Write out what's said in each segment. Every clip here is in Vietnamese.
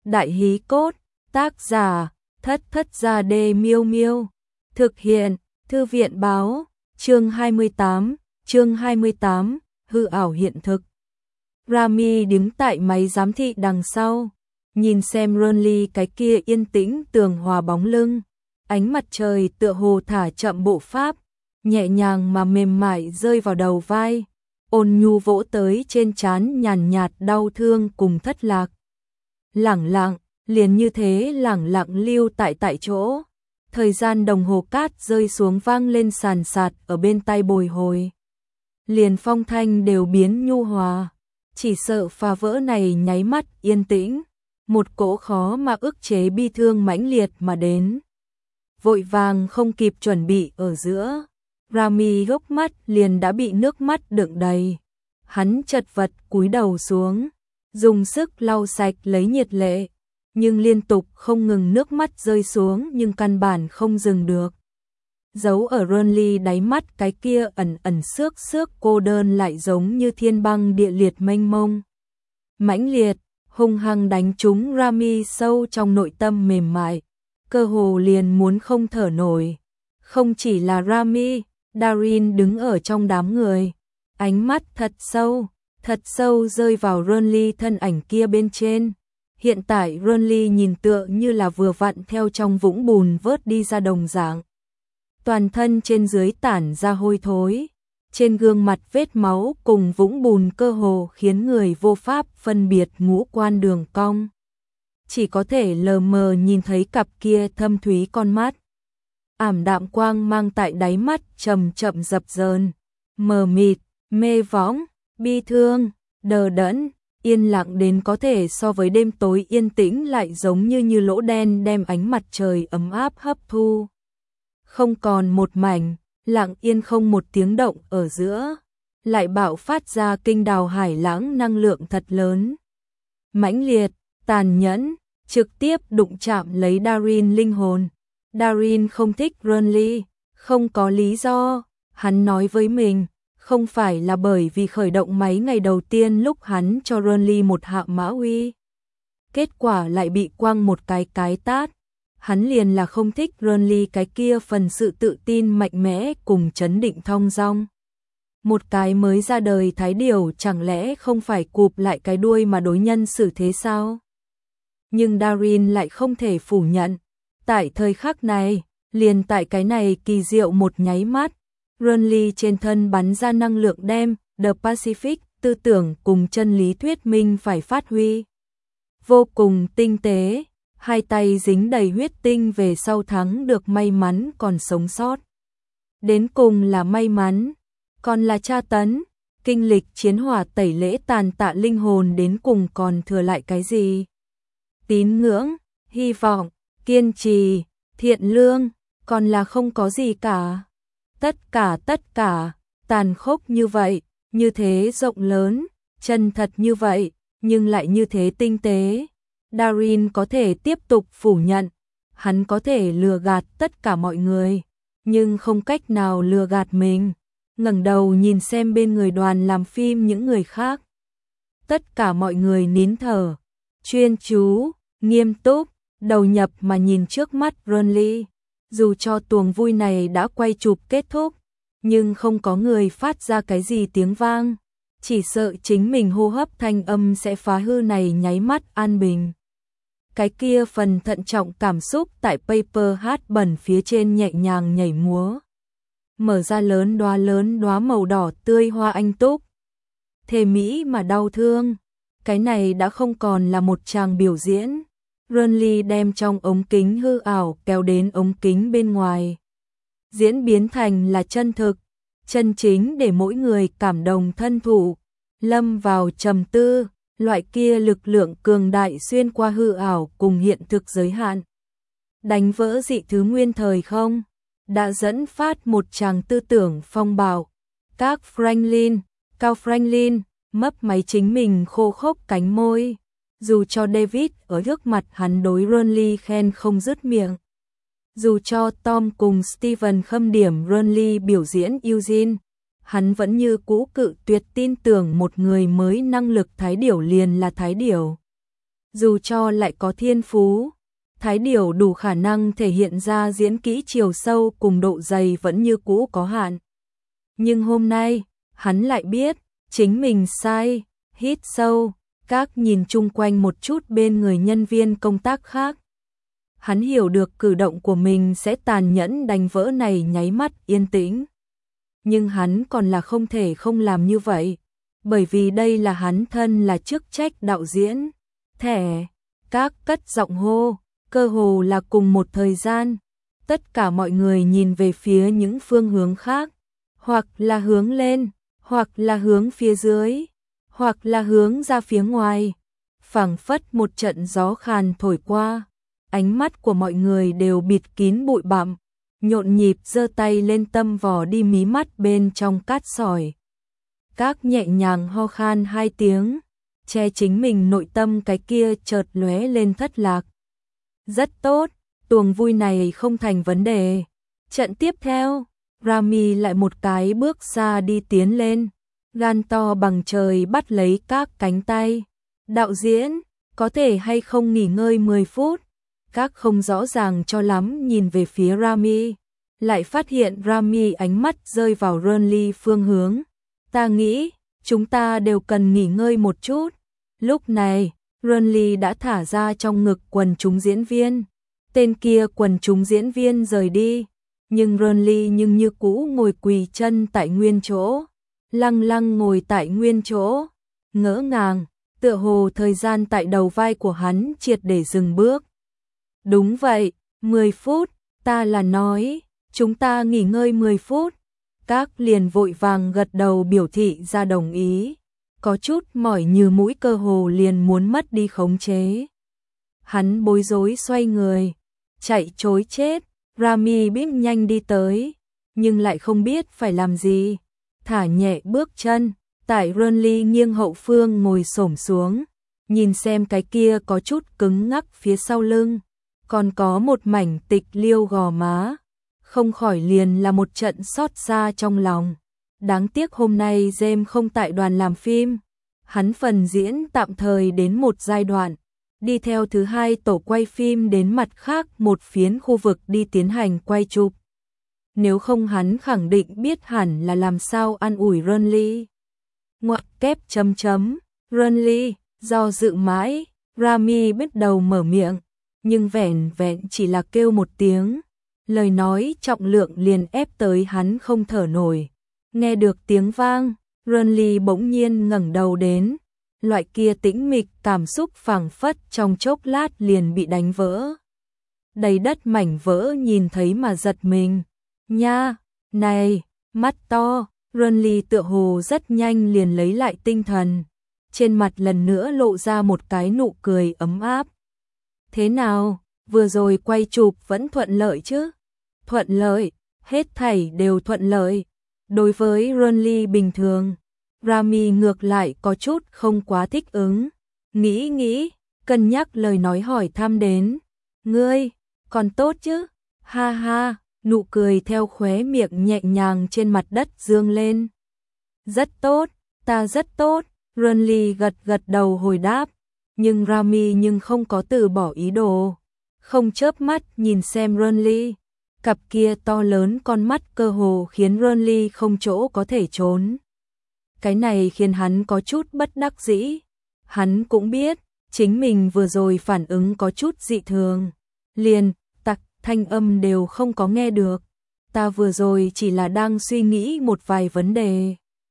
Đại hí cốt, tác giả, Thất Thất Gia Đê Miêu Miêu. Thực hiện, Thư viện báo, chương 28, hư ảo hiện thực. Rami đứng tại máy giám thị đằng sau, nhìn xem Ronly cái kia yên tĩnh tường hòa bóng lưng. Ánh mặt trời tựa hồ thả chậm bộ pháp, nhẹ nhàng mà mềm mại rơi vào đầu vai, ôn nhu vỗ tới trên trán nhàn nhạt đau thương cùng thất lạc. Lẳng lặng, liền như thế lẳng lặng lưu tại chỗ. Thời gian đồng hồ cát rơi xuống vang lên sàn sạt ở bên tai bồi hồi. Liền phong thanh đều biến nhu hòa, chỉ sợ phá vỡ này nháy mắt yên tĩnh, một cỗ khó mà ức chế bi thương mãnh liệt mà đến. Vội vàng không kịp chuẩn bị ở giữa, Rami hốc mắt liền đã bị nước mắt đựng đầy. Hắn chật vật cúi đầu xuống, dùng sức lau sạch lấy nhiệt lệ, nhưng liên tục không ngừng nước mắt rơi xuống nhưng căn bản không dừng được. Giấu ở Ronly đáy mắt cái kia ẩn ẩn xước cô đơn lại giống như thiên băng địa liệt mênh mông. Mãnh liệt, hung hăng đánh trúng Rami sâu trong nội tâm mềm mại, cơ hồ liền muốn không thở nổi. Không chỉ là Rami, Darin đứng ở trong đám người, ánh mắt thật sâu rơi vào Ronly thân ảnh kia bên trên. Hiện tại Ronly nhìn tựa như là vừa vặn theo trong vũng bùn vớt đi ra đồng dạng. Toàn thân trên dưới tản ra hôi thối, trên gương mặt vết máu cùng vũng bùn cơ hồ khiến người vô pháp phân biệt ngũ quan đường cong. Chỉ có thể lờ mờ nhìn thấy cặp kia thâm thúy con mắt. Ảm đạm quang mang tại đáy mắt chậm chậm dập dờn, mờ mịt, mê võng, bi thương, đờ đẫn, yên lặng đến có thể so với đêm tối yên tĩnh, lại giống như lỗ đen đem ánh mặt trời ấm áp hấp thu. Không còn một mảnh, lặng yên không một tiếng động ở giữa, lại bạo phát ra kinh đào hải lãng năng lượng thật lớn. Mãnh liệt, tàn nhẫn, trực tiếp đụng chạm lấy Darin linh hồn. Darin không thích Ronly, không có lý do, hắn nói với mình, không phải là bởi vì khởi động máy ngày đầu tiên lúc hắn cho Ronly một hạ mã uy. Kết quả lại bị quăng một cái tát. Hắn liền là không thích Ronly cái kia phần sự tự tin mạnh mẽ cùng chấn định thong dong. Một cái mới ra đời thái điểu chẳng lẽ không phải cụp lại cái đuôi mà đối nhân xử thế sao? Nhưng Darin lại không thể phủ nhận. Tại thời khắc này, liền tại cái này kỳ diệu một nháy mắt, Ronly trên thân bắn ra năng lượng đem The Pacific tư tưởng cùng chân lý thuyết minh phải phát huy. Vô cùng tinh tế, hai tay dính đầy huyết tinh về sau thắng được may mắn còn sống sót. Đến cùng là may mắn, còn là tra tấn, kinh lịch chiến hỏa tẩy lễ tàn tạ linh hồn đến cùng còn thừa lại cái gì? Tín ngưỡng, hy vọng, kiên trì, thiện lương, còn là không có gì cả. Tất cả, tàn khốc như vậy, như thế rộng lớn, chân thật như vậy, nhưng lại như thế tinh tế. Darin có thể tiếp tục phủ nhận, hắn có thể lừa gạt tất cả mọi người, nhưng không cách nào lừa gạt mình. Ngẩng đầu nhìn xem bên người đoàn làm phim những người khác. Tất cả mọi người nín thở, chuyên chú, nghiêm túc, đầu nhập mà nhìn trước mắt Ronly. Dù cho tuồng vui này đã quay chụp kết thúc, nhưng không có người phát ra cái gì tiếng vang. Chỉ sợ chính mình hô hấp thanh âm sẽ phá hư này nháy mắt an bình. Cái kia phần thận trọng cảm xúc tại paper hát bẩn phía trên nhẹ nhàng nhảy múa. Mở ra lớn đóa màu đỏ tươi hoa anh túc. Thề mỹ mà đau thương. Cái này đã không còn là một tràng biểu diễn. Ronly đem trong ống kính hư ảo kéo đến ống kính bên ngoài. Diễn biến thành là chân thực, chân chính để mỗi người cảm động thân thụ, lâm vào trầm tư, loại kia lực lượng cường đại xuyên qua hư ảo cùng hiện thực giới hạn. Đánh vỡ dị thứ nguyên thời không, đã dẫn phát một tràng tư tưởng phong bạo. Cao Franklin, mấp máy chính mình khô khốc cánh môi. Dù cho David ở trước mặt hắn đối Ronly khen không dứt miệng. Dù cho Tom cùng Steven khâm điểm Ronly biểu diễn Eugene, hắn vẫn như cũ cự tuyệt tin tưởng một người mới năng lực thái điểu liền là thái điểu. dù cho lại có thiên phú, Thái Điểu đủ khả năng thể hiện ra diễn kỹ chiều sâu cùng độ dày vẫn như cũ có hạn. Nhưng hôm nay, hắn lại biết, chính mình sai, hít sâu, các nhìn chung quanh một chút bên người nhân viên công tác khác. Hắn hiểu được cử động của mình sẽ tàn nhẫn đánh vỡ này nháy mắt yên tĩnh. Nhưng hắn còn là không thể không làm như vậy, bởi vì đây là hắn thân là chức trách đạo diễn. Thẻ, các cất giọng hô, cơ hồ là cùng một thời gian. Tất cả mọi người nhìn về phía những phương hướng khác, hoặc là hướng lên, hoặc là hướng phía dưới, hoặc là hướng ra phía ngoài. Phảng phất một trận gió khàn thổi qua, ánh mắt của mọi người đều bịt kín bụi bặm, nhộn nhịp giơ tay lên tâm vò đi mí mắt bên trong cát sỏi. Các nhẹ nhàng ho khan 2 tiếng, che chính mình nội tâm cái kia chợt lóe lên thất lạc. Rất tốt, tuồng vui này không thành vấn đề. Trận tiếp theo, Rami lại một cái bước xa đi tiến lên, gan to bằng trời bắt lấy các cánh tay. Đạo diễn, có thể hay không nghỉ ngơi 10 phút? Các không rõ ràng cho lắm nhìn về phía Rami, lại phát hiện Rami ánh mắt rơi vào Renly phương hướng. Ta nghĩ, chúng ta đều cần nghỉ ngơi một chút. Lúc này, Renly đã thả ra trong ngực quần chúng diễn viên. Tên kia quần chúng diễn viên rời đi, nhưng Renly như cũ ngồi quỳ chân tại nguyên chỗ, lăng lăng ngồi tại nguyên chỗ, ngỡ ngàng, tựa hồ thời gian tại đầu vai của hắn triệt để dừng bước. Đúng vậy, 10 phút, ta là nói, chúng ta nghỉ ngơi 10 phút. Các liền vội vàng gật đầu biểu thị ra đồng ý, có chút mỏi như mũi cơ hồ liền muốn mất đi khống chế. Hắn bối rối xoay người, chạy trối chết. Rami biết nhanh đi tới, nhưng lại không biết phải làm gì. Thả nhẹ bước chân, tại Renly nghiêng hậu phương ngồi xổm xuống, nhìn xem cái kia có chút cứng ngắc phía sau lưng, còn có một mảnh tịch liêu gò má, không khỏi liền là một trận xót xa trong lòng. Đáng tiếc hôm nay James không tại đoàn làm phim, hắn phần diễn tạm thời đến một giai đoạn, đi theo thứ hai tổ quay phim đến mặt khác một phiến khu vực đi tiến hành quay chụp. Nếu không hắn khẳng định biết hẳn là làm sao an ủi Renly. Ngoặc kép chấm chấm, Renly, do dự mãi, Rami bắt đầu mở miệng, nhưng vẻn vẹn chỉ là kêu một tiếng. Lời nói trọng lượng liền ép tới hắn không thở nổi. Nghe được tiếng vang, Renly bỗng nhiên ngẩng đầu đến. Loại kia tĩnh mịch cảm xúc phảng phất trong chốc lát liền bị đánh vỡ. Đầy đất mảnh vỡ nhìn thấy mà giật mình. Nha, này, mắt to, Renly tựa hồ rất nhanh liền lấy lại tinh thần. Trên mặt lần nữa lộ ra một cái nụ cười ấm áp. Thế nào, vừa rồi quay chụp vẫn thuận lợi chứ? Thuận lợi, hết thảy đều thuận lợi. Đối với Renly bình thường, Rami ngược lại có chút không quá thích ứng. Nghĩ, cân nhắc lời nói hỏi thăm đến. Ngươi, còn tốt chứ? Ha ha, nụ cười theo khóe miệng nhẹ nhàng trên mặt đất dương lên. Rất tốt, ta rất tốt, Renly gật đầu hồi đáp. Nhưng Rami không có từ bỏ ý đồ. Không chớp mắt nhìn xem Renly. Cặp kia to lớn con mắt cơ hồ khiến Renly không chỗ có thể trốn. Cái này khiến hắn có chút bất đắc dĩ. Hắn cũng biết, chính mình vừa rồi phản ứng có chút dị thường. Liền, thanh âm đều không có nghe được. Ta vừa rồi chỉ là đang suy nghĩ một vài vấn đề.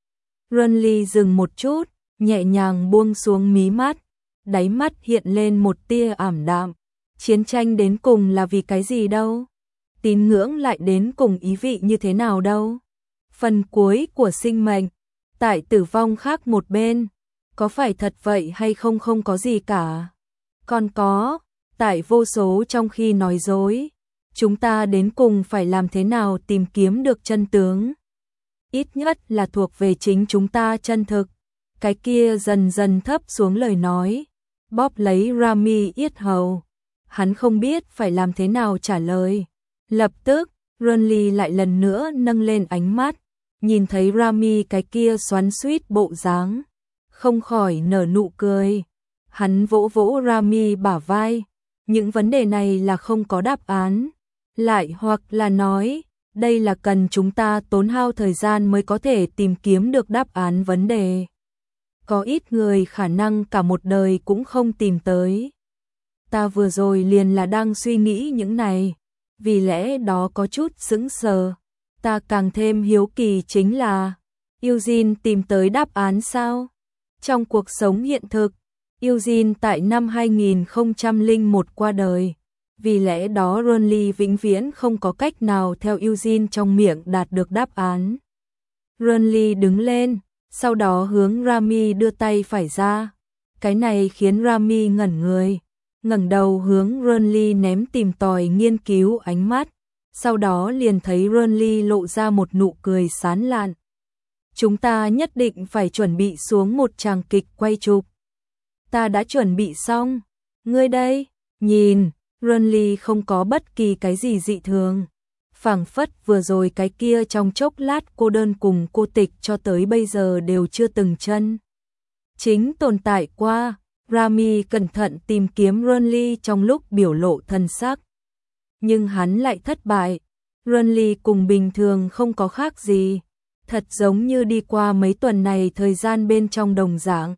Renly dừng một chút, nhẹ nhàng buông xuống mí mắt. Đáy mắt hiện lên một tia ảm đạm. Chiến tranh đến cùng là vì cái gì đâu? Tín ngưỡng lại đến cùng ý vị như thế nào đâu? Phần cuối của sinh mệnh, tại tử vong khác một bên, có phải thật vậy hay không không có gì cả? Còn có, tại vô số trong khi nói dối, chúng ta đến cùng phải làm thế nào tìm kiếm được chân tướng? Ít nhất là thuộc về chính chúng ta chân thực. Cái kia dần dần thấp xuống lời nói, bóp lấy Rami yết hầu. Hắn không biết phải làm thế nào trả lời. Lập tức, Renly lại lần nữa nâng lên ánh mắt, nhìn thấy Rami cái kia xoắn xuýt bộ dáng, không khỏi nở nụ cười. Hắn vỗ vỗ Rami bả vai, những vấn đề này là không có đáp án. Lại hoặc là nói, đây là cần chúng ta tốn hao thời gian mới có thể tìm kiếm được đáp án vấn đề. Có ít người khả năng cả một đời cũng không tìm tới. Ta vừa rồi liền là đang suy nghĩ những này, vì lẽ đó có chút sững sờ. Ta càng thêm hiếu kỳ chính là, Eugene tìm tới đáp án sao? Trong cuộc sống hiện thực, Eugene tại năm 2001 qua đời. Vì lẽ đó Ronly vĩnh viễn không có cách nào theo Eugene trong miệng đạt được đáp án. Ronly đứng lên, sau đó hướng Rami đưa tay phải ra. Cái này khiến Rami ngẩn người, ngẩng đầu hướng Ronly ném tìm tòi nghiên cứu ánh mắt, sau đó liền thấy Ronly lộ ra một nụ cười sán lạn. Chúng ta nhất định phải chuẩn bị xuống một tràng kịch quay chụp. Ta đã chuẩn bị xong, ngươi đây, nhìn. Ronly không có bất kỳ cái gì dị thường. Phảng phất vừa rồi cái kia trong chốc lát cô đơn cùng cô tịch cho tới bây giờ đều chưa từng chân chính tồn tại qua. Rami cẩn thận tìm kiếm Ronly trong lúc biểu lộ thân sắc. Nhưng hắn lại thất bại. Ronly cùng bình thường không có khác gì. Thật giống như đi qua mấy tuần này thời gian bên trong đồng dạng.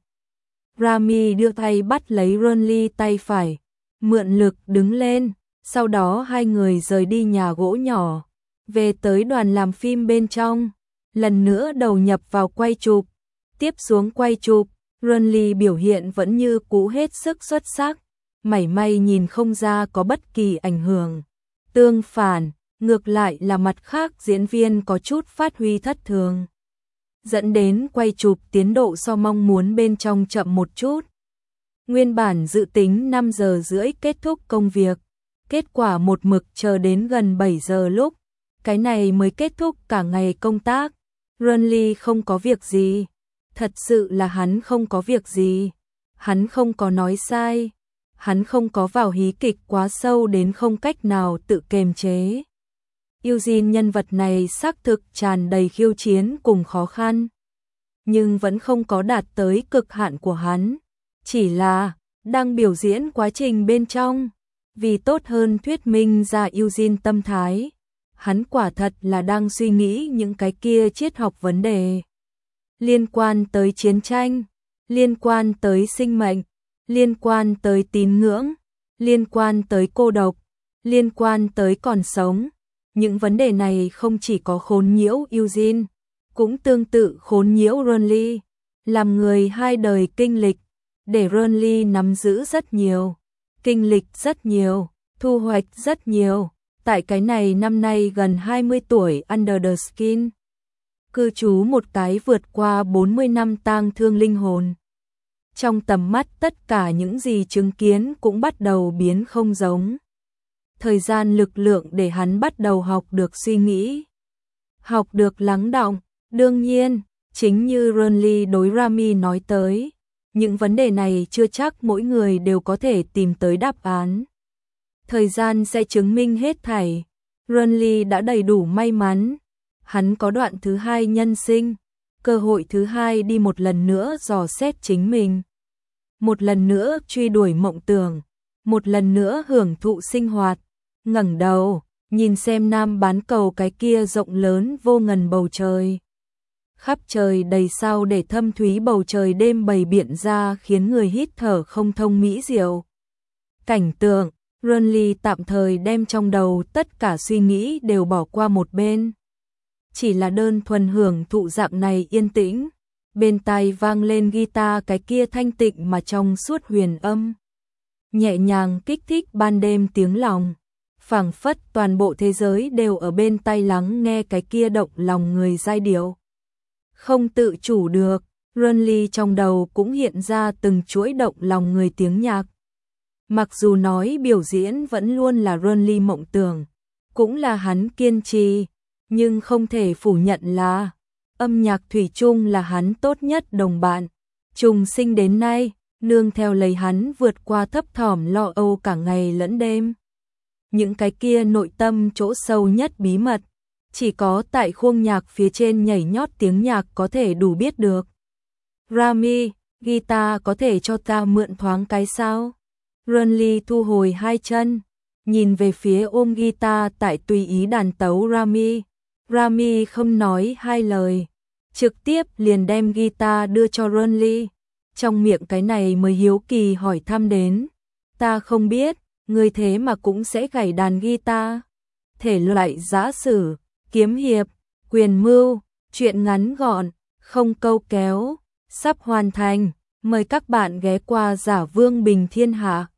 Rami đưa tay bắt lấy Ronly tay phải, mượn lực đứng lên, sau đó hai người rời đi nhà gỗ nhỏ, về tới đoàn làm phim bên trong, lần nữa đầu nhập vào quay chụp. Tiếp xuống quay chụp, Ronly biểu hiện vẫn như cũ hết sức xuất sắc, mảy may nhìn không ra có bất kỳ ảnh hưởng. Tương phản, ngược lại là mặt khác diễn viên có chút phát huy thất thường, dẫn đến quay chụp tiến độ so mong muốn bên trong chậm một chút. Nguyên bản dự tính 5 giờ rưỡi kết thúc công việc, kết quả một mực chờ đến gần 7 giờ lúc, cái này mới kết thúc cả ngày công tác. Ronly không có việc gì, thật sự là hắn không có việc gì, hắn không có nói sai, hắn không có vào hí kịch quá sâu đến không cách nào tự kiềm chế. Eugene nhân vật này xác thực tràn đầy khiêu chiến cùng khó khăn, nhưng vẫn không có đạt tới cực hạn của hắn. Chỉ là, đang biểu diễn quá trình bên trong, vì tốt hơn thuyết minh ra Eugene tâm thái, hắn quả thật là đang suy nghĩ những cái kia triết học vấn đề. Liên quan tới chiến tranh, liên quan tới sinh mệnh, liên quan tới tín ngưỡng, liên quan tới cô độc, liên quan tới còn sống. Những vấn đề này không chỉ có khốn nhiễu Eugene, cũng tương tự khốn nhiễu Ronly, làm người hai đời kinh lịch. Để Ronly nắm giữ rất nhiều, kinh lịch rất nhiều, thu hoạch rất nhiều, tại cái này năm nay gần 20 tuổi Under the Skin. Cư trú một cái vượt qua 40 năm tang thương linh hồn. Trong tầm mắt tất cả những gì chứng kiến cũng bắt đầu biến không giống. Thời gian lực lượng để hắn bắt đầu học được suy nghĩ, học được lắng đọng. Đương nhiên, chính như Ronly đối Rami nói tới, những vấn đề này chưa chắc mỗi người đều có thể tìm tới đáp án. Thời gian sẽ chứng minh hết thảy. Ronly đã đầy đủ may mắn. Hắn có đoạn thứ hai nhân sinh, cơ hội thứ hai đi một lần nữa dò xét chính mình. Một lần nữa truy đuổi mộng tưởng, một lần nữa hưởng thụ sinh hoạt. Ngẩng đầu, nhìn xem Nam bán cầu cái kia rộng lớn vô ngần bầu trời. Khắp trời đầy sao để thâm thúy bầu trời đêm bày biện ra khiến người hít thở không thông mỹ diệu. Cảnh tượng, Ronly tạm thời đem trong đầu tất cả suy nghĩ đều bỏ qua một bên. Chỉ là đơn thuần hưởng thụ dạng này yên tĩnh, bên tai vang lên guitar cái kia thanh tịnh mà trong suốt huyền âm. Nhẹ nhàng kích thích ban đêm tiếng lòng, phảng phất toàn bộ thế giới đều ở bên tai lắng nghe cái kia động lòng người giai điệu. Không tự chủ được, Ronly trong đầu cũng hiện ra từng chuỗi động lòng người tiếng nhạc. Mặc dù nói biểu diễn vẫn luôn là Ronly mộng tưởng, cũng là hắn kiên trì, nhưng không thể phủ nhận là âm nhạc thủy chung là hắn tốt nhất đồng bạn. Trùng sinh đến nay, nương theo lấy hắn vượt qua thấp thỏm lo âu cả ngày lẫn đêm. Những cái kia nội tâm chỗ sâu nhất bí mật, chỉ có tại khuôn nhạc phía trên nhảy nhót tiếng nhạc có thể đủ biết được. Rami, guitar có thể cho ta mượn thoáng cái sao? Renly thu hồi hai chân, nhìn về phía ôm guitar tại tùy ý đàn tấu Rami. Rami không nói hai lời, trực tiếp liền đem guitar đưa cho Renly. Trong miệng cái này mới hiếu kỳ hỏi thăm đến. Ta không biết, người thế mà cũng sẽ gảy đàn guitar. Thể loại giã sử, kiếm hiệp, quyền mưu, truyện ngắn gọn, không câu kéo, sắp hoàn thành. Mời các bạn ghé qua Giả Vương Bình Thiên Hạ.